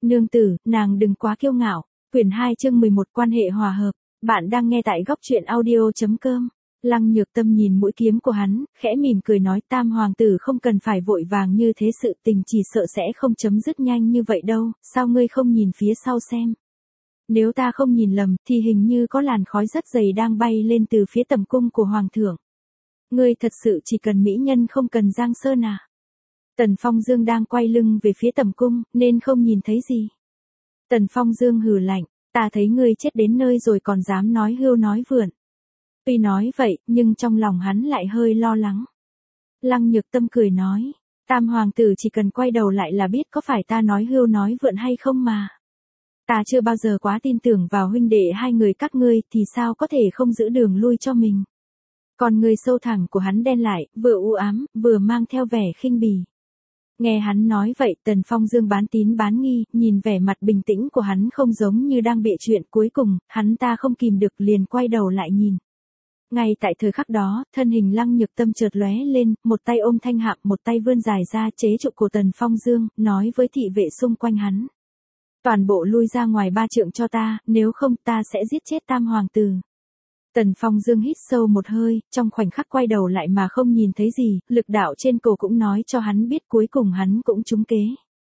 Nương tử, nàng đừng quá kiêu ngạo. Quyển 2 chương 11 quan hệ hòa hợp. Bạn đang nghe tại góc truyện audio.com. Lăng Nhược Tâm nhìn mũi kiếm của hắn, khẽ mỉm cười nói Tam hoàng tử không cần phải vội vàng như thế, sự tình chỉ sợ sẽ không chấm dứt nhanh như vậy đâu, sao ngươi không nhìn phía sau xem. Nếu ta không nhìn lầm thì hình như có làn khói rất dày đang bay lên từ phía tầm cung của hoàng thượng. Ngươi thật sự chỉ cần mỹ nhân không cần giang sơn à? Tần Phong Dương đang quay lưng về phía tầm cung, nên không nhìn thấy gì. Tần Phong Dương hừ lạnh, ta thấy ngươi chết đến nơi rồi còn dám nói hưu nói vượn. Tuy nói vậy, nhưng trong lòng hắn lại hơi lo lắng. Lăng Nhược Tâm cười nói, Tam hoàng tử chỉ cần quay đầu lại là biết có phải ta nói hưu nói vượn hay không mà. Ta chưa bao giờ quá tin tưởng vào huynh đệ hai người các ngươi thì sao có thể không giữ đường lui cho mình. Còn người sâu thẳm của hắn đen lại, vừa u ám, vừa mang theo vẻ khinh bỉ. Nghe hắn nói vậy, Tần Phong Dương bán tín bán nghi, nhìn vẻ mặt bình tĩnh của hắn không giống như đang bịa chuyện, cuối cùng, hắn ta không kìm được liền quay đầu lại nhìn. Ngay tại thời khắc đó, thân hình Lăng Nhược Tâm chợt lóe lên, một tay ôm thanh hạm, một tay vươn dài ra chế trụ cổ Tần Phong Dương, nói với thị vệ xung quanh hắn. Toàn bộ lui ra ngoài 3 trượng cho ta, nếu không ta sẽ giết chết Tam hoàng tử. Tần Phong Dương hít sâu một hơi, trong khoảnh khắc quay đầu lại mà không nhìn thấy gì, lực đạo trên cổ cũng nói cho hắn biết cuối cùng hắn cũng trúng kế.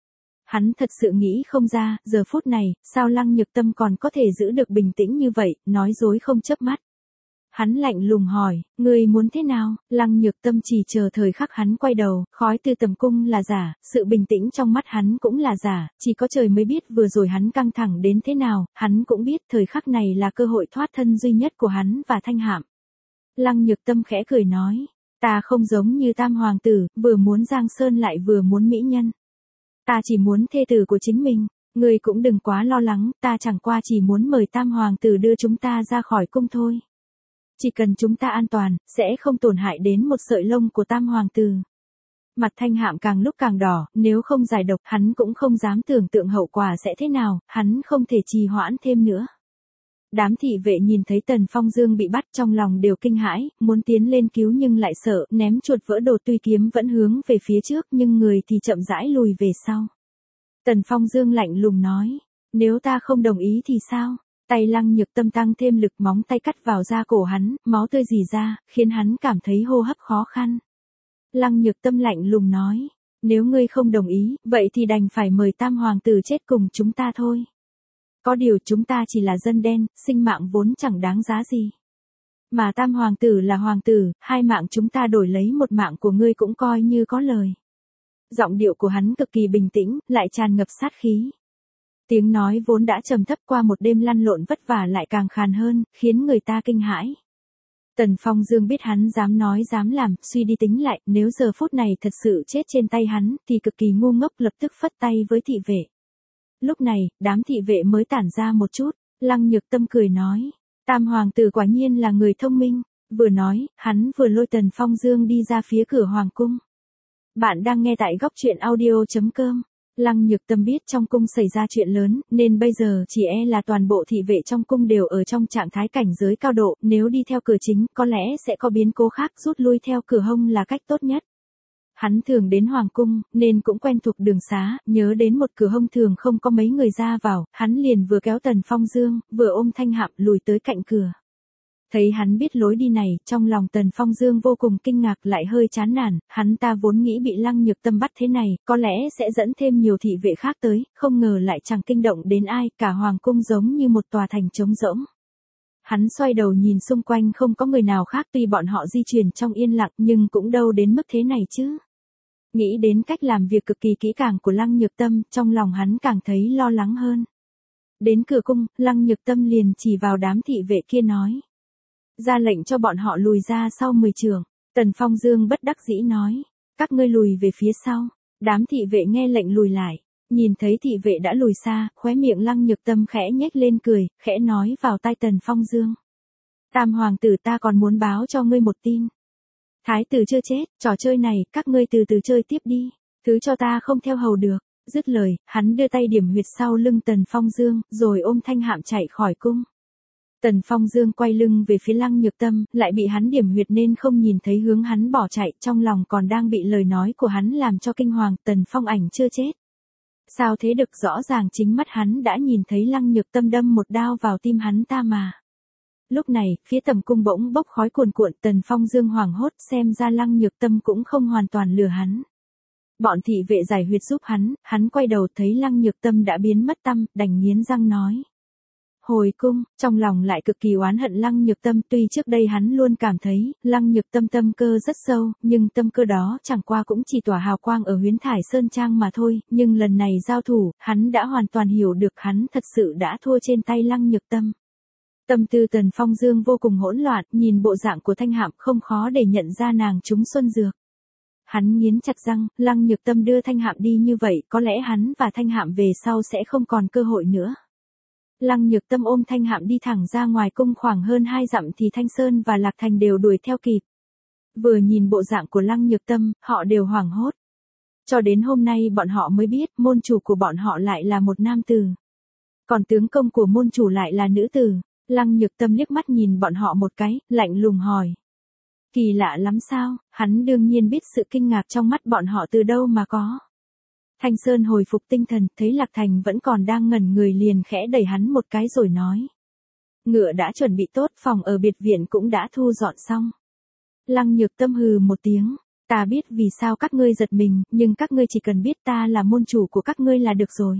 Hắn thật sự nghĩ không ra, giờ phút này, sao Lăng Nhược Tâm còn có thể giữ được bình tĩnh như vậy, nói dối không chớp mắt. Hắn lạnh lùng hỏi, ngươi muốn thế nào? Lăng Nhược Tâm chỉ chờ thời khắc hắn quay đầu, khói từ tầm cung là giả, sự bình tĩnh trong mắt hắn cũng là giả, chỉ có trời mới biết vừa rồi hắn căng thẳng đến thế nào, hắn cũng biết thời khắc này là cơ hội thoát thân duy nhất của hắn và thanh hạm. Lăng Nhược Tâm khẽ cười nói, ta không giống như Tam hoàng tử, vừa muốn giang sơn lại vừa muốn mỹ nhân. Ta chỉ muốn thê tử của chính mình, ngươi cũng đừng quá lo lắng, ta chẳng qua chỉ muốn mời Tam hoàng tử đưa chúng ta ra khỏi cung thôi. Chỉ cần chúng ta an toàn, sẽ không tổn hại đến một sợi lông của Tam hoàng tử. Mặt thanh hạm càng lúc càng đỏ, nếu không giải độc hắn cũng không dám tưởng tượng hậu quả sẽ thế nào, hắn không thể trì hoãn thêm nữa. Đám thị vệ nhìn thấy Tần Phong Dương bị bắt trong lòng đều kinh hãi, muốn tiến lên cứu nhưng lại sợ, ném chuột vỡ đồ, tuy kiếm vẫn hướng về phía trước nhưng người thì chậm rãi lùi về sau. Tần Phong Dương lạnh lùng nói, nếu ta không đồng ý thì sao? Tay Lăng Nhược Tâm tăng thêm lực, móng tay cắt vào da cổ hắn, máu tươi rỉ ra, khiến hắn cảm thấy hô hấp khó khăn. Lăng Nhược Tâm lạnh lùng nói, nếu ngươi không đồng ý, vậy thì đành phải mời Tam hoàng tử chết cùng chúng ta thôi. Có điều chúng ta chỉ là dân đen, sinh mạng vốn chẳng đáng giá gì. Mà Tam hoàng tử là hoàng tử, 2 mạng chúng ta đổi lấy 1 mạng của ngươi cũng coi như có lời. Giọng điệu của hắn cực kỳ bình tĩnh, lại tràn ngập sát khí. Tiếng nói vốn đã trầm thấp qua một đêm lăn lộn vất vả lại càng khàn hơn, khiến người ta kinh hãi. Tần Phong Dương biết hắn dám nói dám làm, suy đi tính lại, nếu giờ phút này thật sự chết trên tay hắn, thì cực kỳ ngu ngốc, lập tức phất tay với thị vệ. Lúc này, đám thị vệ mới tản ra một chút, Lăng Nhược Tâm cười nói, Tam hoàng tử quả nhiên là người thông minh, vừa nói, hắn vừa lôi Tần Phong Dương đi ra phía cửa hoàng cung. Bạn đang nghe tại góc truyện audio.com. Lăng Nhược Tâm biết trong cung xảy ra chuyện lớn, nên bây giờ chỉ là toàn bộ thị vệ trong cung đều ở trong trạng thái cảnh giới cao độ, nếu đi theo cửa chính, có lẽ sẽ có biến cố khác, rút lui theo cửa hông là cách tốt nhất. Hắn thường đến hoàng cung, nên cũng quen thuộc đường xá, nhớ đến một cửa hông thường không có mấy người ra vào, hắn liền vừa kéo Tần Phong Dương, vừa ôm thanh hạm lùi tới cạnh cửa. Thấy hắn biết lối đi này, trong lòng Tần Phong Dương vô cùng kinh ngạc lại hơi chán nản, hắn ta vốn nghĩ bị Lăng Nhược Tâm bắt thế này, có lẽ sẽ dẫn thêm nhiều thị vệ khác tới, không ngờ lại chẳng kinh động đến ai, cả hoàng cung giống như một tòa thành trống rỗng. Hắn xoay đầu nhìn xung quanh không có người nào khác, tuy bọn họ di chuyển trong yên lặng nhưng cũng đâu đến mức thế này chứ. Nghĩ đến cách làm việc cực kỳ kỹ càng của Lăng Nhược Tâm, trong lòng hắn càng thấy lo lắng hơn. Đến cửa cung, Lăng Nhược Tâm liền chỉ vào đám thị vệ kia nói. Ra lệnh cho bọn họ lùi ra sau 10 trượng. Tần Phong Dương bất đắc dĩ nói, các ngươi lùi về phía sau. Đám thị vệ nghe lệnh lùi lại, nhìn thấy thị vệ đã lùi xa, khóe miệng Lăng Nhược Tâm khẽ nhếch lên cười, khẽ nói vào tai Tần Phong Dương. Tam hoàng tử, ta còn muốn báo cho ngươi một tin. Thái tử chưa chết, trò chơi này, các ngươi từ từ chơi tiếp đi, thứ cho ta không theo hầu được. Dứt lời, hắn đưa tay điểm huyệt sau lưng Tần Phong Dương, rồi ôm thanh hạm chạy khỏi cung. Tần Phong Dương quay lưng về phía Lăng Nhược Tâm, lại bị hắn điểm huyệt nên không nhìn thấy hướng hắn bỏ chạy, trong lòng còn đang bị lời nói của hắn làm cho kinh hoàng, Tần Phong Ảnh chưa chết. Sao thế được, rõ ràng chính mắt hắn đã nhìn thấy Lăng Nhược Tâm đâm một đao vào tim hắn ta mà. Lúc này, phía tầm cung bỗng bốc khói cuồn cuộn, Tần Phong Dương hoảng hốt, xem ra Lăng Nhược Tâm cũng không hoàn toàn lừa hắn. Bọn thị vệ giải huyệt giúp hắn quay đầu thấy Lăng Nhược Tâm đã biến mất tăm, đành nghiến răng nói. Hồi cung, trong lòng lại cực kỳ oán hận Lăng Nhược Tâm, tuy trước đây hắn luôn cảm thấy, Lăng Nhược Tâm tâm cơ rất sâu, nhưng tâm cơ đó chẳng qua cũng chỉ tỏa hào quang ở Huyễn Thải Sơn Trang mà thôi, nhưng lần này giao thủ, hắn đã hoàn toàn hiểu được hắn thật sự đã thua trên tay Lăng Nhược Tâm. Tâm tư Tần Phong Dương vô cùng hỗn loạn, nhìn bộ dạng của Thanh Hạm không khó để nhận ra nàng trúng xuân dược. Hắn nghiến chặt răng, Lăng Nhược Tâm đưa Thanh Hạm đi như vậy, có lẽ hắn và Thanh Hạm về sau sẽ không còn cơ hội nữa. Lăng Nhược Tâm ôm Thanh Hạm đi thẳng ra ngoài cung, khoảng hơn 2 dặm thì Thanh Sơn và Lạc Thành đều đuổi theo kịp. Vừa nhìn bộ dạng của Lăng Nhược Tâm, họ đều hoảng hốt. Cho đến hôm nay bọn họ mới biết môn chủ của bọn họ lại là một nam tử. Còn tướng công của môn chủ lại là nữ tử. Lăng Nhược Tâm liếc mắt nhìn bọn họ một cái, lạnh lùng hỏi. Kỳ lạ lắm sao, hắn đương nhiên biết sự kinh ngạc trong mắt bọn họ từ đâu mà có. Thanh Sơn hồi phục tinh thần, thấy Lạc Thành vẫn còn đang ngẩn người liền khẽ đẩy hắn một cái rồi nói. Ngựa đã chuẩn bị tốt, phòng ở biệt viện cũng đã thu dọn xong. Lăng Nhược Tâm hừ một tiếng, ta biết vì sao các ngươi giật mình, nhưng các ngươi chỉ cần biết ta là môn chủ của các ngươi là được rồi.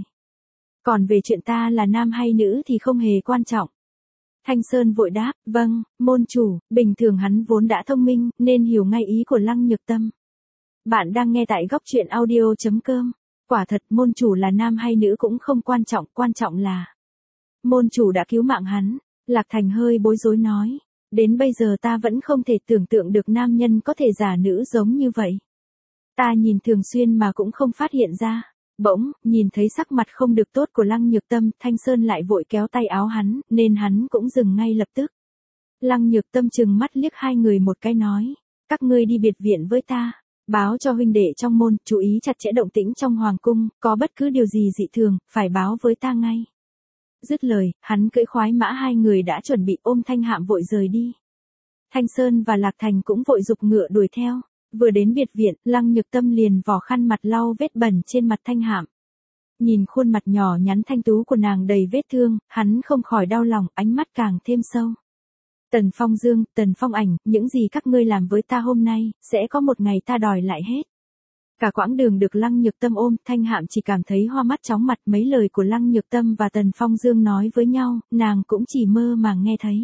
Còn về chuyện ta là nam hay nữ thì không hề quan trọng. Thanh Sơn vội đáp, vâng, môn chủ, bình thường hắn vốn đã thông minh, nên hiểu ngay ý của Lăng Nhược Tâm. Bạn đang nghe tại góc truyện audio.com. Quả thật môn chủ là nam hay nữ cũng không quan trọng là môn chủ đã cứu mạng hắn. Lạc Thành hơi bối rối nói, đến bây giờ ta vẫn không thể tưởng tượng được nam nhân có thể giả nữ giống như vậy. Ta nhìn thường xuyên mà cũng không phát hiện ra. Bỗng, nhìn thấy sắc mặt không được tốt của Lăng Nhược Tâm, Thanh Sơn lại vội kéo tay áo hắn, nên hắn cũng dừng ngay lập tức. Lăng Nhược Tâm trừng mắt liếc hai người một cái nói, các ngươi đi biệt viện với ta, báo cho huynh đệ trong môn, chú ý chặt chẽ động tĩnh trong hoàng cung, có bất cứ điều gì dị thường, phải báo với ta ngay. Dứt lời, hắn cưỡi khoái mã, hai người đã chuẩn bị ôm Thanh Hạm vội rời đi. Thanh Sơn và Lạc Thành cũng vội giục ngựa đuổi theo. Vừa đến biệt viện, Lăng Nhược Tâm liền vò khăn mặt lau vết bẩn trên mặt Thanh Hạm. Nhìn khuôn mặt nhỏ nhắn thanh tú của nàng đầy vết thương, hắn không khỏi đau lòng, ánh mắt càng thêm sâu. Tần Phong Dương, Tần Phong Ảnh, những gì các ngươi làm với ta hôm nay, sẽ có một ngày ta đòi lại hết. Cả quãng đường được Lăng Nhược Tâm ôm, Thanh Hạm chỉ cảm thấy hoa mắt chóng mặt, mấy lời của Lăng Nhược Tâm và Tần Phong Dương nói với nhau, nàng cũng chỉ mơ màng nghe thấy.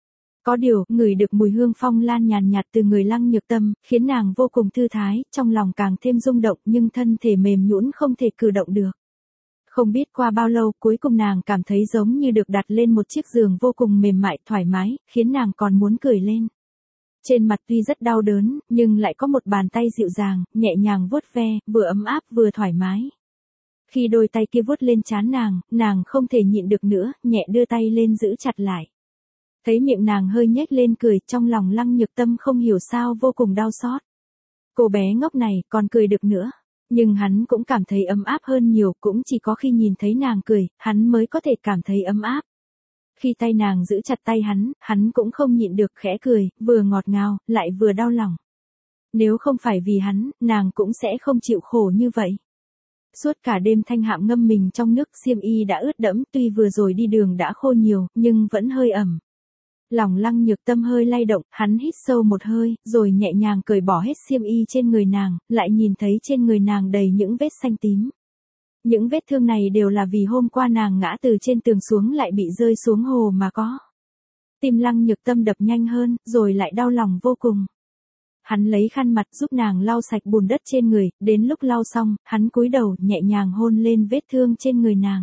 Có điều, ngửi được mùi hương phong lan nhàn nhạt từ người Lăng Nhược Tâm, khiến nàng vô cùng thư thái, trong lòng càng thêm rung động nhưng thân thể mềm nhũn không thể cử động được. Không biết qua bao lâu, cuối cùng nàng cảm thấy giống như được đặt lên một chiếc giường vô cùng mềm mại, thoải mái, khiến nàng còn muốn cười lên. Trên mặt tuy rất đau đớn, nhưng lại có một bàn tay dịu dàng, nhẹ nhàng vuốt ve, vừa ấm áp vừa thoải mái. Khi đôi tay kia vuốt lên trán nàng không thể nhịn được nữa, nhẹ đưa tay lên giữ chặt lại. Thấy miệng nàng hơi nhếch lên cười, trong lòng Lăng Nhược Tâm không hiểu sao vô cùng đau xót. Cô bé ngốc này còn cười được nữa. Nhưng hắn cũng cảm thấy ấm áp hơn nhiều, cũng chỉ có khi nhìn thấy nàng cười, hắn mới có thể cảm thấy ấm áp. Khi tay nàng giữ chặt tay hắn cũng không nhịn được khẽ cười, vừa ngọt ngào, lại vừa đau lòng. Nếu không phải vì hắn, nàng cũng sẽ không chịu khổ như vậy. Suốt cả đêm Thanh Hạm ngâm mình trong nước, xiêm y đã ướt đẫm, tuy vừa rồi đi đường đã khô nhiều, nhưng vẫn hơi ẩm. Lòng Lăng Nhược Tâm hơi lay động, hắn hít sâu một hơi, rồi nhẹ nhàng cởi bỏ hết xiêm y trên người nàng, lại nhìn thấy trên người nàng đầy những vết xanh tím. Những vết thương này đều là vì hôm qua nàng ngã từ trên tường xuống lại bị rơi xuống hồ mà có. Tim Lăng Nhược Tâm đập nhanh hơn, rồi lại đau lòng vô cùng. Hắn lấy khăn mặt giúp nàng lau sạch bùn đất trên người, đến lúc lau xong, hắn cúi đầu nhẹ nhàng hôn lên vết thương trên người nàng.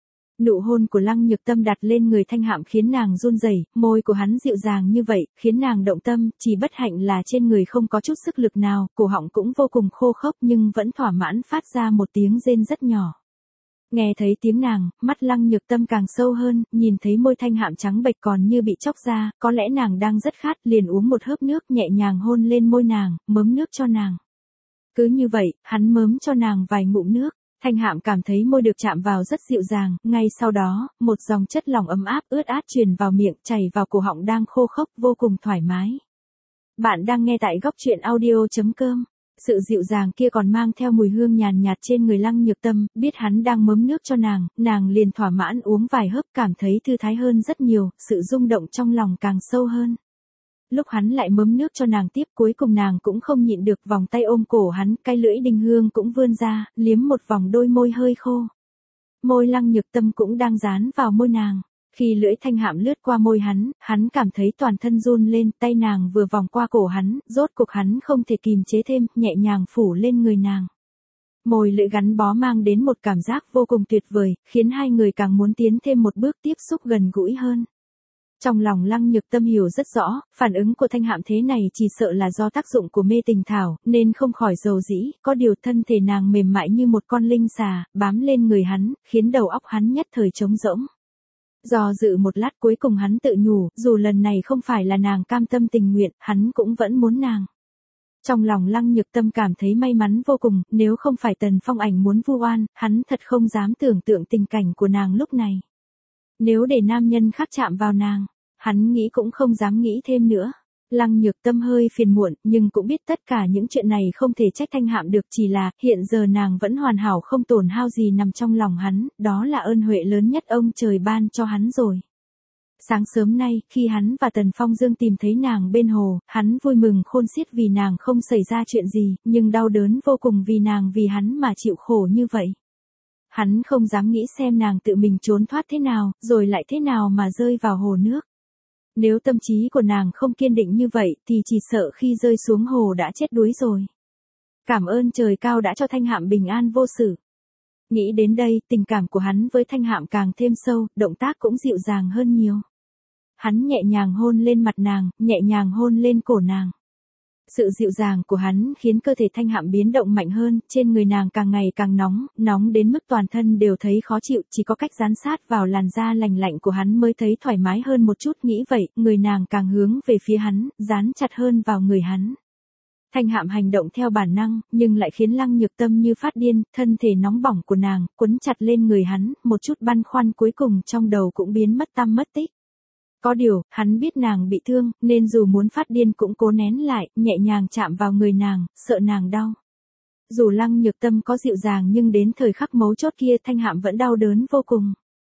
Nụ hôn của Lăng Nhược Tâm đặt lên người Thanh Hạm khiến nàng run rẩy, môi của hắn dịu dàng như vậy, khiến nàng động tâm, chỉ bất hạnh là trên người không có chút sức lực nào, cổ họng cũng vô cùng khô khốc nhưng vẫn thỏa mãn phát ra một tiếng rên rất nhỏ. Nghe thấy tiếng nàng, mắt Lăng Nhược Tâm càng sâu hơn, nhìn thấy môi Thanh Hạm trắng bệch còn như bị chóc ra, có lẽ nàng đang rất khát, liền uống một hớp nước nhẹ nhàng hôn lên môi nàng, mớm nước cho nàng. Cứ như vậy, hắn mớm cho nàng vài ngụm nước. Thanh Hạm cảm thấy môi được chạm vào rất dịu dàng, ngay sau đó, một dòng chất lỏng ấm áp ướt át truyền vào miệng, chảy vào cổ họng đang khô khốc, vô cùng thoải mái. Bạn đang nghe tại góc truyện audio.com. Sự dịu dàng kia còn mang theo mùi hương nhàn nhạt trên người Lăng Nhược Tâm, biết hắn đang mớm nước cho nàng liền thỏa mãn uống vài hớp cảm thấy thư thái hơn rất nhiều, sự rung động trong lòng càng sâu hơn. Lúc hắn lại mớm nước cho nàng tiếp cuối cùng nàng cũng không nhịn được vòng tay ôm cổ hắn, cái lưỡi đinh hương cũng vươn ra, liếm một vòng đôi môi hơi khô. Môi Lăng Nhược Tâm cũng đang dán vào môi nàng. Khi lưỡi Thanh Hạm lướt qua môi hắn cảm thấy toàn thân run lên, tay nàng vừa vòng qua cổ hắn, rốt cuộc hắn không thể kìm chế thêm, nhẹ nhàng phủ lên người nàng. Môi lưỡi gắn bó mang đến một cảm giác vô cùng tuyệt vời, khiến hai người càng muốn tiến thêm một bước tiếp xúc gần gũi hơn. Trong lòng Lăng Nhược Tâm hiểu rất rõ, phản ứng của Thanh Hạm thế này chỉ sợ là do tác dụng của mê tình thảo, nên không khỏi dầu dĩ, có điều thân thể nàng mềm mại như một con linh xà, bám lên người hắn, khiến đầu óc hắn nhất thời trống rỗng. Do dự một lát cuối cùng hắn tự nhủ, dù lần này không phải là nàng cam tâm tình nguyện, hắn cũng vẫn muốn nàng. Trong lòng Lăng Nhược Tâm cảm thấy may mắn vô cùng, nếu không phải Tần Phong Ảnh muốn vu oan, hắn thật không dám tưởng tượng tình cảnh của nàng lúc này. Nếu để nam nhân khác chạm vào nàng, hắn nghĩ cũng không dám nghĩ thêm nữa. Lăng Nhược Tâm hơi phiền muộn, nhưng cũng biết tất cả những chuyện này không thể trách Thanh Hạm được, chỉ là, hiện giờ nàng vẫn hoàn hảo không tổn hao gì nằm trong lòng hắn, đó là ơn huệ lớn nhất ông trời ban cho hắn rồi. Sáng sớm nay, khi hắn và Tần Phong Dương tìm thấy nàng bên hồ, hắn vui mừng khôn xiết vì nàng không xảy ra chuyện gì, nhưng đau đớn vô cùng vì nàng vì hắn mà chịu khổ như vậy. Hắn không dám nghĩ xem nàng tự mình trốn thoát thế nào, rồi lại thế nào mà rơi vào hồ nước. Nếu tâm trí của nàng không kiên định như vậy thì chỉ sợ khi rơi xuống hồ đã chết đuối rồi. Cảm ơn trời cao đã cho Thanh Hạm bình an vô sự. Nghĩ đến đây, tình cảm của hắn với Thanh Hạm càng thêm sâu, động tác cũng dịu dàng hơn nhiều. Hắn nhẹ nhàng hôn lên mặt nàng, nhẹ nhàng hôn lên cổ nàng. Sự dịu dàng của hắn khiến cơ thể Thanh Hạm biến động mạnh hơn, trên người nàng càng ngày càng nóng đến mức toàn thân đều thấy khó chịu, chỉ có cách dán sát vào làn da lành lạnh của hắn mới thấy thoải mái hơn một chút, nghĩ vậy, người nàng càng hướng về phía hắn, dán chặt hơn vào người hắn. Thanh Hạm hành động theo bản năng, nhưng lại khiến Lăng Nhược Tâm như phát điên, thân thể nóng bỏng của nàng, quấn chặt lên người hắn, một chút băn khoăn cuối cùng trong đầu cũng biến mất tăm mất tích. Có điều, hắn biết nàng bị thương, nên dù muốn phát điên cũng cố nén lại, nhẹ nhàng chạm vào người nàng, sợ nàng đau. Dù Lăng Nhược Tâm có dịu dàng nhưng đến thời khắc mấu chốt kia Thanh Hạm vẫn đau đớn vô cùng.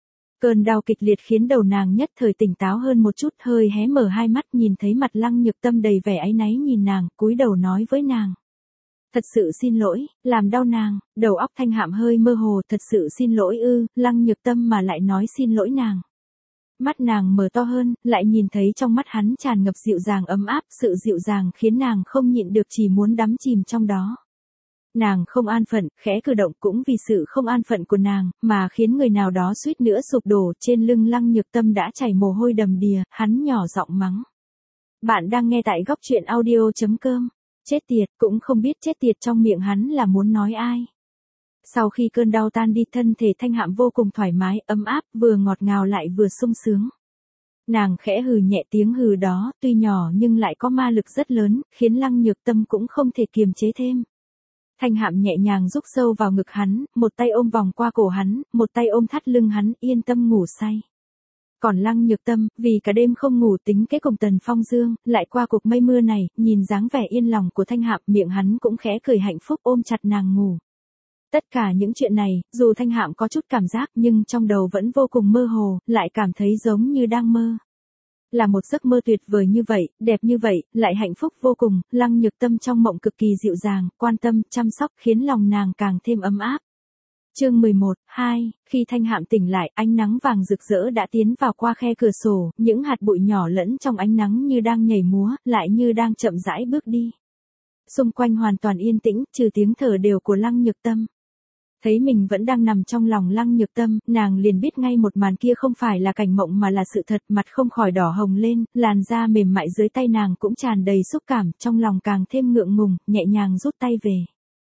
Cơn đau kịch liệt khiến đầu nàng nhất thời tỉnh táo hơn một chút, hơi hé mở hai mắt nhìn thấy mặt Lăng Nhược Tâm đầy vẻ áy náy nhìn nàng, cúi đầu nói với nàng. Thật sự xin lỗi, làm đau nàng, đầu óc Thanh Hạm hơi mơ hồ, thật sự xin lỗi ư, Lăng Nhược Tâm mà lại nói xin lỗi nàng. Mắt nàng mở to hơn, lại nhìn thấy trong mắt hắn tràn ngập dịu dàng ấm áp, sự dịu dàng khiến nàng không nhịn được chỉ muốn đắm chìm trong đó. Nàng không an phận, khẽ cử động cũng vì sự không an phận của nàng, mà khiến người nào đó suýt nữa sụp đổ, trên lưng Lăng Nhược Tâm đã chảy mồ hôi đầm đìa, hắn nhỏ giọng mắng. Bạn đang nghe tại góc truyện audio.com, chết tiệt, cũng không biết chết tiệt trong miệng hắn là muốn nói ai. Sau khi cơn đau tan đi thân thể Thanh Hạm vô cùng thoải mái, ấm áp, vừa ngọt ngào lại vừa sung sướng. Nàng khẽ hừ nhẹ tiếng hừ đó, tuy nhỏ nhưng lại có ma lực rất lớn, khiến Lăng Nhược Tâm cũng không thể kiềm chế thêm. Thanh Hạm nhẹ nhàng rúc sâu vào ngực hắn, một tay ôm vòng qua cổ hắn, một tay ôm thắt lưng hắn, yên tâm ngủ say. Còn Lăng Nhược Tâm, vì cả đêm không ngủ tính kế cùng Tần Phong Dương, lại qua cuộc mây mưa này, nhìn dáng vẻ yên lòng của Thanh Hạm, miệng hắn cũng khẽ cười hạnh phúc ôm chặt nàng ngủ. Tất cả những chuyện này, dù Thanh Hạm có chút cảm giác nhưng trong đầu vẫn vô cùng mơ hồ, lại cảm thấy giống như đang mơ. Là một giấc mơ tuyệt vời như vậy, đẹp như vậy, lại hạnh phúc vô cùng, Lăng Nhược Tâm trong mộng cực kỳ dịu dàng, quan tâm, chăm sóc khiến lòng nàng càng thêm ấm áp. Chương 11:2, khi Thanh Hạm tỉnh lại, ánh nắng vàng rực rỡ đã tiến vào qua khe cửa sổ, những hạt bụi nhỏ lẫn trong ánh nắng như đang nhảy múa, lại như đang chậm rãi bước đi. Xung quanh hoàn toàn yên tĩnh, trừ tiếng thở đều của Lăng Nhược Tâm. Thấy mình vẫn đang nằm trong lòng Lăng Nhược Tâm, nàng liền biết ngay một màn kia không phải là cảnh mộng mà là sự thật, mặt không khỏi đỏ hồng lên, làn da mềm mại dưới tay nàng cũng tràn đầy xúc cảm, trong lòng càng thêm ngượng ngùng, nhẹ nhàng rút tay về.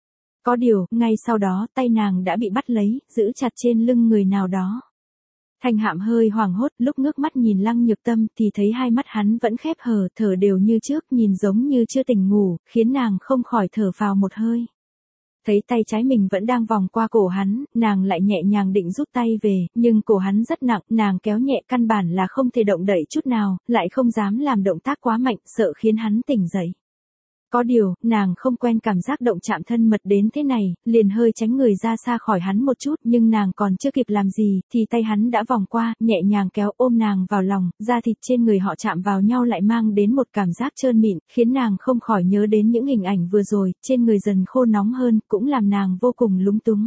Có điều, ngay sau đó, tay nàng đã bị bắt lấy, giữ chặt trên lưng người nào đó. Thanh Hạm hơi hoảng hốt, lúc ngước mắt nhìn Lăng Nhược Tâm thì thấy hai mắt hắn vẫn khép hờ, thở đều như trước, nhìn giống như chưa tỉnh ngủ, khiến nàng không khỏi thở phào một hơi. Thấy tay trái mình vẫn đang vòng qua cổ hắn, nàng lại nhẹ nhàng định rút tay về, nhưng cổ hắn rất nặng, nàng kéo nhẹ căn bản là không thể động đậy chút nào, lại không dám làm động tác quá mạnh, sợ khiến hắn tỉnh dậy. Có điều, nàng không quen cảm giác động chạm thân mật đến thế này, liền hơi tránh người ra xa khỏi hắn một chút, nhưng nàng còn chưa kịp làm gì, thì tay hắn đã vòng qua, nhẹ nhàng kéo ôm nàng vào lòng, da thịt trên người họ chạm vào nhau lại mang đến một cảm giác trơn mịn, khiến nàng không khỏi nhớ đến những hình ảnh vừa rồi, trên người dần khô nóng hơn, cũng làm nàng vô cùng lúng túng.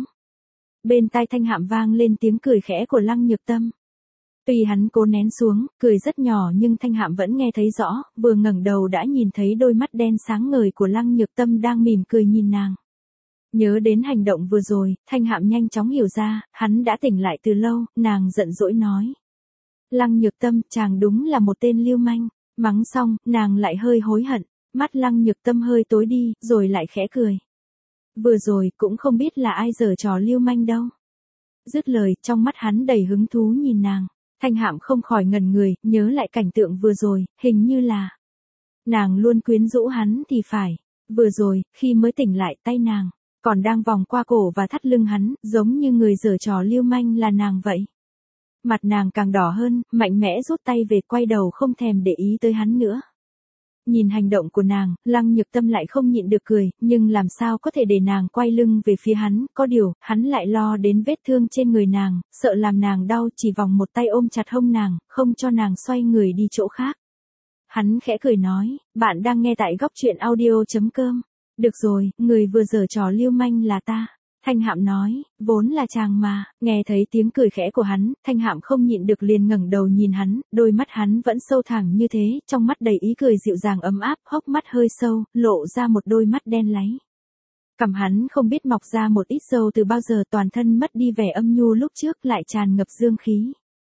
Bên tai Thanh Hạm vang lên tiếng cười khẽ của Lăng Nhược Tâm. Tuy hắn cố nén xuống, cười rất nhỏ nhưng Thanh Hạm vẫn nghe thấy rõ, vừa ngẩng đầu đã nhìn thấy đôi mắt đen sáng ngời của Lăng Nhược Tâm đang mỉm cười nhìn nàng. Nhớ đến hành động vừa rồi, Thanh Hạm nhanh chóng hiểu ra, hắn đã tỉnh lại từ lâu, nàng giận dỗi nói. Lăng Nhược Tâm, chàng đúng là một tên lưu manh. Mắng xong, nàng lại hơi hối hận, mắt Lăng Nhược Tâm hơi tối đi, rồi lại khẽ cười. Vừa rồi, cũng không biết là ai giở trò lưu manh đâu. Dứt lời, trong mắt hắn đầy hứng thú nhìn nàng. Thanh Hạm không khỏi ngẩn người, nhớ lại cảnh tượng vừa rồi, hình như là nàng luôn quyến rũ hắn thì phải. Vừa rồi, khi mới tỉnh lại tay nàng còn đang vòng qua cổ và thắt lưng hắn, giống như người giở trò lưu manh là nàng vậy. Mặt nàng càng đỏ hơn, mạnh mẽ rút tay về, quay đầu không thèm để ý tới hắn nữa. Nhìn hành động của nàng, Lăng Nhược Tâm lại không nhịn được cười, nhưng làm sao có thể để nàng quay lưng về phía hắn, có điều, hắn lại lo đến vết thương trên người nàng, sợ làm nàng đau, chỉ vòng một tay ôm chặt hông nàng, không cho nàng xoay người đi chỗ khác. Hắn khẽ cười nói, bạn đang nghe tại góc truyện audio.com. Được rồi, người vừa giở trò lưu manh là ta. Thanh Hạm nói, vốn là chàng mà. Nghe thấy tiếng cười khẽ của hắn, Thanh Hạm không nhịn được liền ngẩng đầu nhìn hắn, đôi mắt hắn vẫn sâu thẳm như thế, trong mắt đầy ý cười dịu dàng ấm áp, hốc mắt hơi sâu, lộ ra một đôi mắt đen láy. Cằm hắn không biết mọc ra một ít râu từ bao giờ, toàn thân mất đi vẻ âm nhu lúc trước, lại tràn ngập dương khí.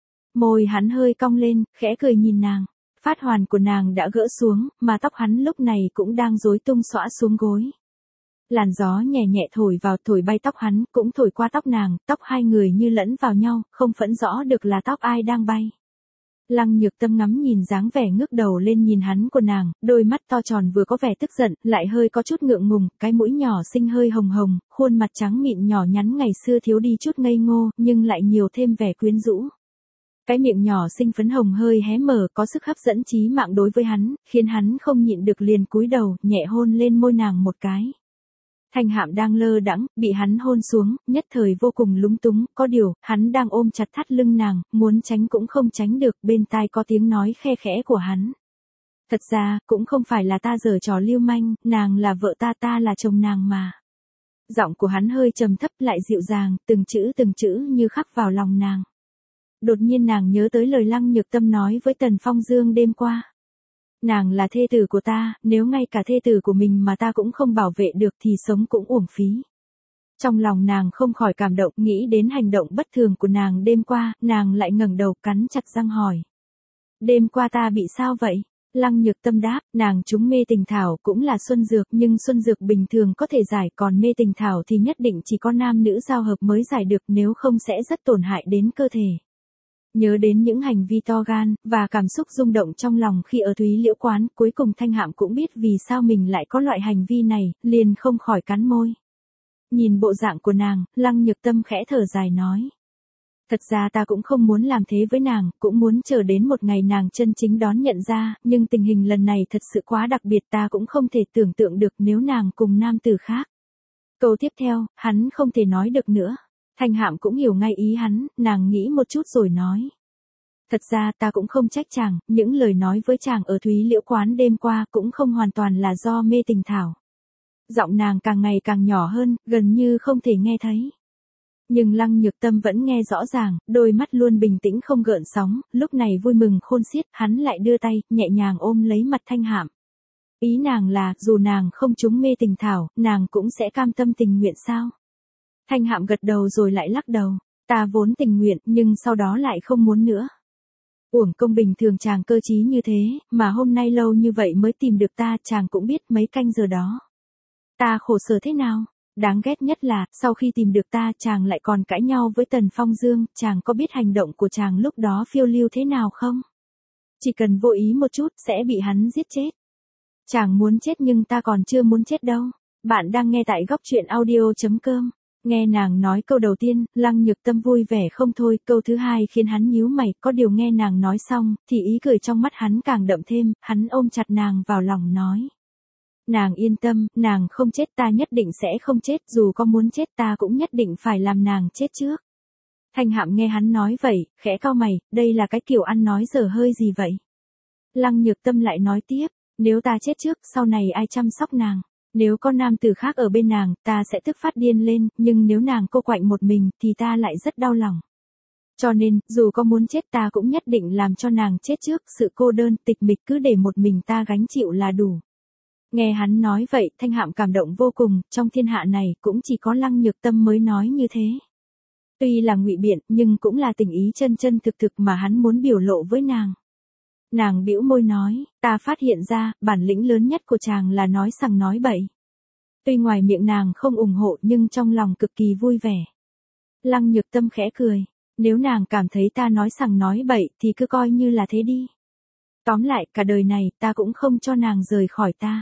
Môi hắn hơi cong lên, khẽ cười nhìn nàng. Phát hoàn của nàng đã gỡ xuống, mà tóc hắn lúc này cũng đang rối tung xõa xuống gối. Làn gió nhẹ nhẹ thổi vào, thổi bay tóc hắn, cũng thổi qua tóc nàng, tóc hai người như lẫn vào nhau, không phẫn rõ được là tóc ai đang bay. Lăng Nhược Tâm ngắm nhìn dáng vẻ ngước đầu lên nhìn hắn của nàng, đôi mắt to tròn vừa có vẻ tức giận, lại hơi có chút ngượng ngùng, cái mũi nhỏ xinh hơi hồng hồng, khuôn mặt trắng mịn nhỏ nhắn ngày xưa thiếu đi chút ngây ngô, nhưng lại nhiều thêm vẻ quyến rũ. Cái miệng nhỏ xinh phấn hồng hơi hé mở, có sức hấp dẫn chí mạng đối với hắn, khiến hắn không nhịn được liền cúi đầu, nhẹ hôn lên môi nàng một cái. Thanh Hạm đang lơ đãng, bị hắn hôn xuống, nhất thời vô cùng lúng túng, có điều, hắn đang ôm chặt thắt lưng nàng, muốn tránh cũng không tránh được, bên tai có tiếng nói khe khẽ của hắn. Thật ra, cũng không phải là ta giở trò lưu manh, nàng là vợ ta, ta là chồng nàng mà. Giọng của hắn hơi trầm thấp lại dịu dàng, từng chữ như khắc vào lòng nàng. Đột nhiên nàng nhớ tới lời Lăng Nhược Tâm nói với Tần Phong Dương đêm qua. Nàng là thê tử của ta, nếu ngay cả thê tử của mình mà ta cũng không bảo vệ được thì sống cũng uổng phí. Trong lòng nàng không khỏi cảm động, nghĩ đến hành động bất thường của nàng đêm qua, nàng lại ngẩng đầu cắn chặt răng hỏi. Đêm qua ta bị sao vậy? Lăng Nhược Tâm đáp, nàng trúng mê tình thảo cũng là xuân dược, nhưng xuân dược bình thường có thể giải, còn mê tình thảo thì nhất định chỉ có nam nữ giao hợp mới giải được, nếu không sẽ rất tổn hại đến cơ thể. Nhớ đến những hành vi to gan, và cảm xúc rung động trong lòng khi ở Thúy Liễu quán, cuối cùng Thanh Hạm cũng biết vì sao mình lại có loại hành vi này, liền không khỏi cắn môi. Nhìn bộ dạng của nàng, Lăng Nhược Tâm khẽ thở dài nói. Thật ra ta cũng không muốn làm thế với nàng, cũng muốn chờ đến một ngày nàng chân chính đón nhận ra, nhưng tình hình lần này thật sự quá đặc biệt, ta cũng không thể tưởng tượng được nếu nàng cùng nam tử khác. Câu tiếp theo, hắn không thể nói được nữa. Thanh Hạm cũng hiểu ngay ý hắn, nàng nghĩ một chút rồi nói. Thật ra ta cũng không trách chàng, những lời nói với chàng ở Thúy Liễu quán đêm qua cũng không hoàn toàn là do mê tình thảo. Giọng nàng càng ngày càng nhỏ hơn, gần như không thể nghe thấy. Nhưng Lăng Nhược Tâm vẫn nghe rõ ràng, đôi mắt luôn bình tĩnh không gợn sóng, lúc này vui mừng khôn xiết, hắn lại đưa tay, nhẹ nhàng ôm lấy mặt Thanh Hạm. Ý nàng là, dù nàng không trúng mê tình thảo, nàng cũng sẽ cam tâm tình nguyện sao? Thanh Hạm gật đầu rồi lại lắc đầu, ta vốn tình nguyện, nhưng sau đó lại không muốn nữa. Uổng công bình thường chàng cơ trí như thế, mà hôm nay lâu như vậy mới tìm được ta, chàng cũng biết mấy canh giờ đó. Ta khổ sở thế nào? Đáng ghét nhất là, sau khi tìm được ta, chàng lại còn cãi nhau với Tần Phong Dương, chàng có biết hành động của chàng lúc đó phiêu lưu thế nào không? Chỉ cần vô ý một chút, sẽ bị hắn giết chết. Chàng muốn chết nhưng ta còn chưa muốn chết đâu. Bạn đang nghe tại góc truyện audio.com. Nghe nàng nói câu đầu tiên, Lăng Nhược Tâm vui vẻ không thôi, câu thứ hai khiến hắn nhíu mày, có điều nghe nàng nói xong, thì ý cười trong mắt hắn càng đậm thêm, hắn ôm chặt nàng vào lòng nói. Nàng yên tâm, nàng không chết ta nhất định sẽ không chết, dù có muốn chết ta cũng nhất định phải làm nàng chết trước. Thanh Hạm nghe hắn nói vậy, khẽ cau mày, đây là cái kiểu ăn nói dở hơi gì vậy? Lăng Nhược Tâm lại nói tiếp, nếu ta chết trước, sau này ai chăm sóc nàng? Nếu có nam tử khác ở bên nàng, ta sẽ tức phát điên lên, nhưng nếu nàng cô quạnh một mình, thì ta lại rất đau lòng. Cho nên, dù có muốn chết ta cũng nhất định làm cho nàng chết trước, sự cô đơn, tịch mịch cứ để một mình ta gánh chịu là đủ. Nghe hắn nói vậy, Thanh Hạm cảm động vô cùng, trong thiên hạ này, cũng chỉ có Lăng Nhược Tâm mới nói như thế. Tuy là ngụy biện, nhưng cũng là tình ý chân chân thực thực mà hắn muốn biểu lộ với nàng. Nàng bĩu môi nói, ta phát hiện ra, bản lĩnh lớn nhất của chàng là nói sằng nói bậy. Tuy ngoài miệng nàng không ủng hộ nhưng trong lòng cực kỳ vui vẻ. Lăng Nhược Tâm khẽ cười, nếu nàng cảm thấy ta nói sằng nói bậy thì cứ coi như là thế đi. Tóm lại, cả đời này ta cũng không cho nàng rời khỏi ta.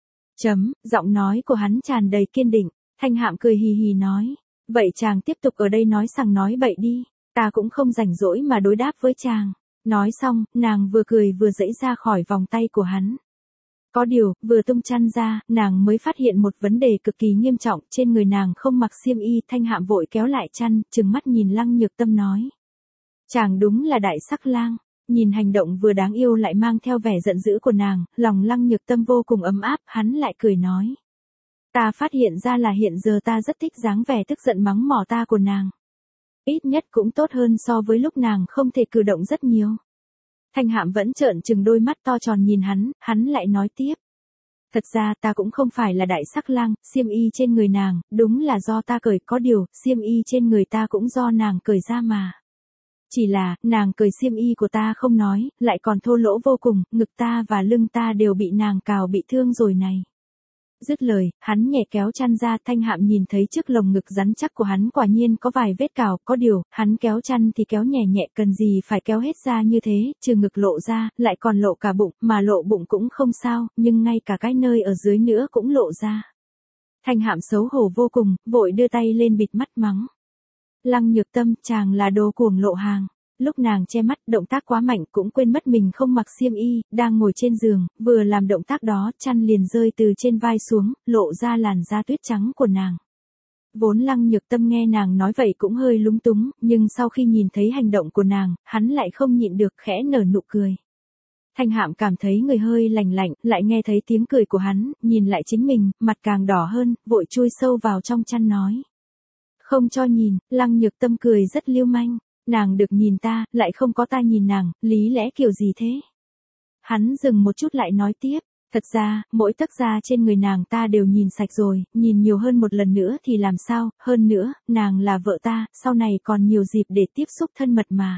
Giọng nói của hắn tràn đầy kiên định, Thanh Hạm cười hì hì nói, vậy chàng tiếp tục ở đây nói sằng nói bậy đi, ta cũng không rảnh rỗi mà đối đáp với chàng. Nói xong, nàng vừa cười vừa giãy ra khỏi vòng tay của hắn. Có điều, vừa tung chăn ra, nàng mới phát hiện một vấn đề cực kỳ nghiêm trọng, trên người nàng không mặc xiêm y. Thanh Hạm vội kéo lại chăn, trừng mắt nhìn Lăng Nhược Tâm nói. Chàng đúng là đại sắc lang. Nhìn hành động vừa đáng yêu lại mang theo vẻ giận dữ của nàng, lòng Lăng Nhược Tâm vô cùng ấm áp, hắn lại cười nói. Ta phát hiện ra là hiện giờ ta rất thích dáng vẻ tức giận mắng mỏ ta của nàng. Ít nhất cũng tốt hơn so với lúc nàng không thể cử động rất nhiều. Thanh Hạm vẫn trợn trừng đôi mắt to tròn nhìn hắn lại nói tiếp. Thật ra ta cũng không phải là đại sắc lang, xiêm y trên người nàng, đúng là do ta cởi, có điều, xiêm y trên người ta cũng do nàng cởi ra mà. Chỉ là, nàng cởi xiêm y của ta không nói, lại còn thô lỗ vô cùng, ngực ta và lưng ta đều bị nàng cào bị thương rồi này. Dứt lời, hắn nhẹ kéo chăn ra, Thanh Hạm nhìn thấy trước lồng ngực rắn chắc của hắn quả nhiên có vài vết cào, có điều, hắn kéo chăn thì kéo nhẹ nhẹ, cần gì phải kéo hết ra như thế, trừ ngực lộ ra, lại còn lộ cả bụng, mà lộ bụng cũng không sao, nhưng ngay cả cái nơi ở dưới nữa cũng lộ ra. Thanh Hạm xấu hổ vô cùng, vội đưa tay lên bịt mắt mắng. Lăng Nhược Tâm, chàng là đồ cuồng lộ hàng. Lúc nàng che mắt, động tác quá mạnh cũng quên mất mình không mặc xiêm y, đang ngồi trên giường, vừa làm động tác đó, chăn liền rơi từ trên vai xuống, lộ ra làn da tuyết trắng của nàng. Vốn Lăng Nhược Tâm nghe nàng nói vậy cũng hơi lúng túng, nhưng sau khi nhìn thấy hành động của nàng, hắn lại không nhịn được khẽ nở nụ cười. Thanh Hạm cảm thấy người hơi lạnh lạnh, lại nghe thấy tiếng cười của hắn, nhìn lại chính mình, mặt càng đỏ hơn, vội chui sâu vào trong chăn nói. Không cho nhìn, Lăng Nhược Tâm cười rất lưu manh. Nàng được nhìn ta, lại không có ta nhìn nàng, lý lẽ kiểu gì thế? Hắn dừng một chút lại nói tiếp, thật ra, mỗi tấc da trên người nàng ta đều nhìn sạch rồi, nhìn nhiều hơn một lần nữa thì làm sao, hơn nữa, nàng là vợ ta, sau này còn nhiều dịp để tiếp xúc thân mật mà.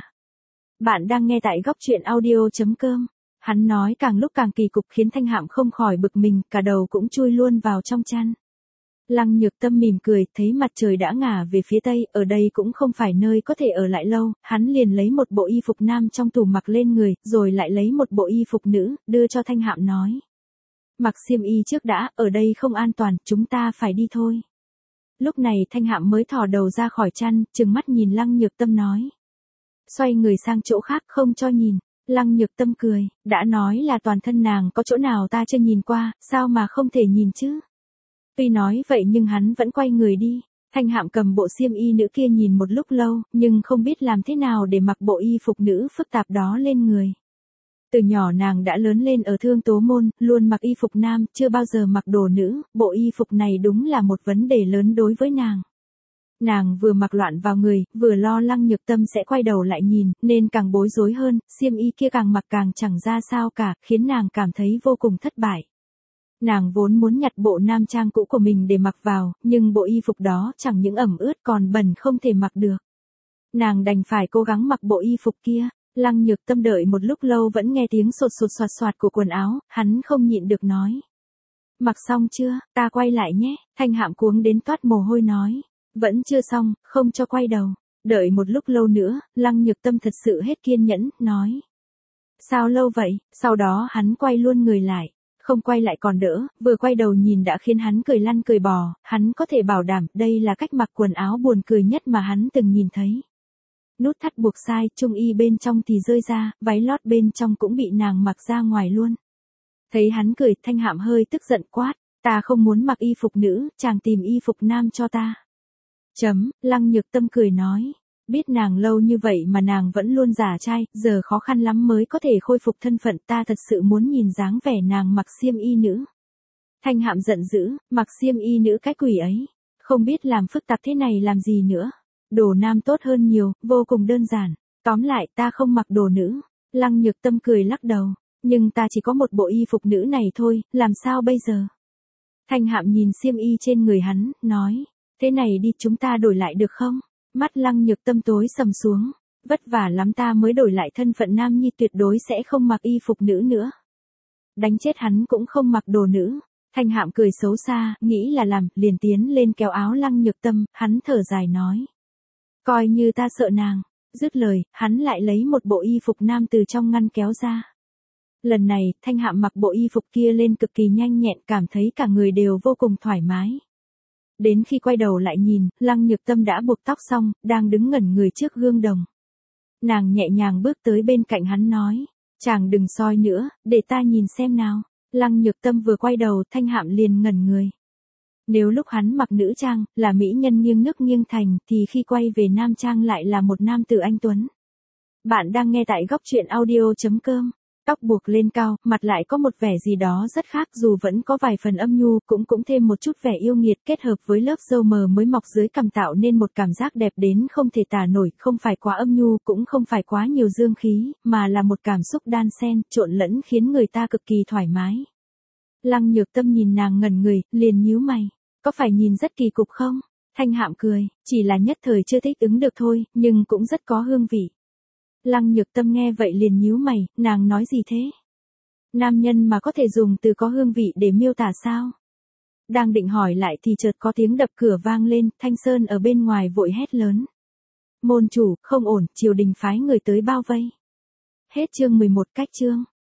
Bạn đang nghe tại góc truyện audio.com. Hắn nói càng lúc càng kỳ cục khiến Thanh Hạm không khỏi bực mình, cả đầu cũng chui luôn vào trong chăn. Lăng Nhược Tâm mỉm cười, thấy mặt trời đã ngả về phía tây, ở đây cũng không phải nơi có thể ở lại lâu, hắn liền lấy một bộ y phục nam trong tủ mặc lên người, rồi lại lấy một bộ y phục nữ, đưa cho Thanh Hạm nói. Mặc xiêm y trước đã, ở đây không an toàn, chúng ta phải đi thôi. Lúc này Thanh Hạm mới thò đầu ra khỏi chăn, trừng mắt nhìn Lăng Nhược Tâm nói. Xoay người sang chỗ khác không cho nhìn. Lăng Nhược Tâm cười, đã nói là toàn thân nàng có chỗ nào ta chưa nhìn qua, sao mà không thể nhìn chứ? Tuy nói vậy nhưng hắn vẫn quay người đi. Thanh Hạm cầm bộ xiêm y nữ kia nhìn một lúc lâu, nhưng không biết làm thế nào để mặc bộ y phục nữ phức tạp đó lên người. Từ nhỏ nàng đã lớn lên ở Thương Tố Môn, luôn mặc y phục nam, chưa bao giờ mặc đồ nữ, bộ y phục này đúng là một vấn đề lớn đối với nàng. Nàng vừa mặc loạn vào người, vừa lo Lăng Nhược Tâm sẽ quay đầu lại nhìn, nên càng bối rối hơn, xiêm y kia càng mặc càng chẳng ra sao cả, khiến nàng cảm thấy vô cùng thất bại. Nàng vốn muốn nhặt bộ nam trang cũ của mình để mặc vào, nhưng bộ y phục đó chẳng những ẩm ướt còn bẩn không thể mặc được. Nàng đành phải cố gắng mặc bộ y phục kia. Lăng Nhược Tâm đợi một lúc lâu vẫn nghe tiếng sột sột soạt soạt của quần áo, hắn không nhịn được nói. Mặc xong chưa, ta quay lại nhé, Thanh Hạm cuống đến toát mồ hôi nói. Vẫn chưa xong, không cho quay đầu. Đợi một lúc lâu nữa, Lăng Nhược Tâm thật sự hết kiên nhẫn, nói. Sao lâu vậy, sau đó hắn quay luôn người lại. Không quay lại còn đỡ, vừa quay đầu nhìn đã khiến hắn cười lăn cười bò, hắn có thể bảo đảm đây là cách mặc quần áo buồn cười nhất mà hắn từng nhìn thấy. Nút thắt buộc sai, trung y bên trong thì rơi ra, váy lót bên trong cũng bị nàng mặc ra ngoài luôn. Thấy hắn cười, Thanh Hạm hơi tức giận quát, ta không muốn mặc y phục nữ, chàng tìm y phục nam cho ta. Lăng Nhược Tâm cười nói, biết nàng lâu như vậy mà nàng vẫn luôn giả trai, giờ khó khăn lắm mới có thể khôi phục thân phận, ta thật sự muốn nhìn dáng vẻ nàng mặc xiêm y nữ. Thanh Hạm giận dữ, mặc xiêm y nữ cái quỷ ấy, không biết làm phức tạp thế này làm gì nữa. Đồ nam tốt hơn nhiều, vô cùng đơn giản, tóm lại ta không mặc đồ nữ. Lăng Nhược Tâm cười lắc đầu, nhưng ta chỉ có một bộ y phục nữ này thôi, làm sao bây giờ? Thanh Hạm nhìn xiêm y trên người hắn, nói, thế này đi chúng ta đổi lại được không? Mắt Lăng Nhược Tâm tối sầm xuống, vất vả lắm ta mới đổi lại thân phận nam nhi, tuyệt đối sẽ không mặc y phục nữ nữa. Đánh chết hắn cũng không mặc đồ nữ. Thanh Hạm cười xấu xa, nghĩ là làm, liền tiến lên kéo áo Lăng Nhược Tâm, hắn thở dài nói. Coi như ta sợ nàng. Dứt lời, hắn lại lấy một bộ y phục nam từ trong ngăn kéo ra. Lần này, Thanh Hạm mặc bộ y phục kia lên cực kỳ nhanh nhẹn, cảm thấy cả người đều vô cùng thoải mái. Đến khi quay đầu lại nhìn, Lăng Nhược Tâm đã buộc tóc xong, đang đứng ngẩn người trước gương đồng. Nàng nhẹ nhàng bước tới bên cạnh hắn nói, chàng đừng soi nữa, để ta nhìn xem nào. Lăng Nhược Tâm vừa quay đầu, Thanh Hạm liền ngẩn người. Nếu lúc hắn mặc nữ trang, là mỹ nhân nghiêng nước nghiêng thành, thì khi quay về nam trang lại là một nam tử anh tuấn. Bạn đang nghe tại góc truyện audio.com. Tóc buộc lên cao, mặt lại có một vẻ gì đó rất khác, dù vẫn có vài phần âm nhu, cũng thêm một chút vẻ yêu nghiệt, kết hợp với lớp râu mờ mới mọc dưới cằm tạo nên một cảm giác đẹp đến không thể tả nổi, không phải quá âm nhu, cũng không phải quá nhiều dương khí, mà là một cảm xúc đan xen, trộn lẫn khiến người ta cực kỳ thoải mái. Lăng Nhược Tâm nhìn nàng ngẩn người, liền nhíu mày, có phải nhìn rất kỳ cục không? Thanh Hạm cười, chỉ là nhất thời chưa thích ứng được thôi, nhưng cũng rất có hương vị. Lăng Nhược Tâm nghe vậy liền nhíu mày, nàng nói gì thế? Nam nhân mà có thể dùng từ có hương vị để miêu tả sao? Đang định hỏi lại thì chợt có tiếng đập cửa vang lên, Thanh Sơn ở bên ngoài vội hét lớn. Môn chủ, không ổn, triều đình phái người tới bao vây. Hết chương 11 cách chương.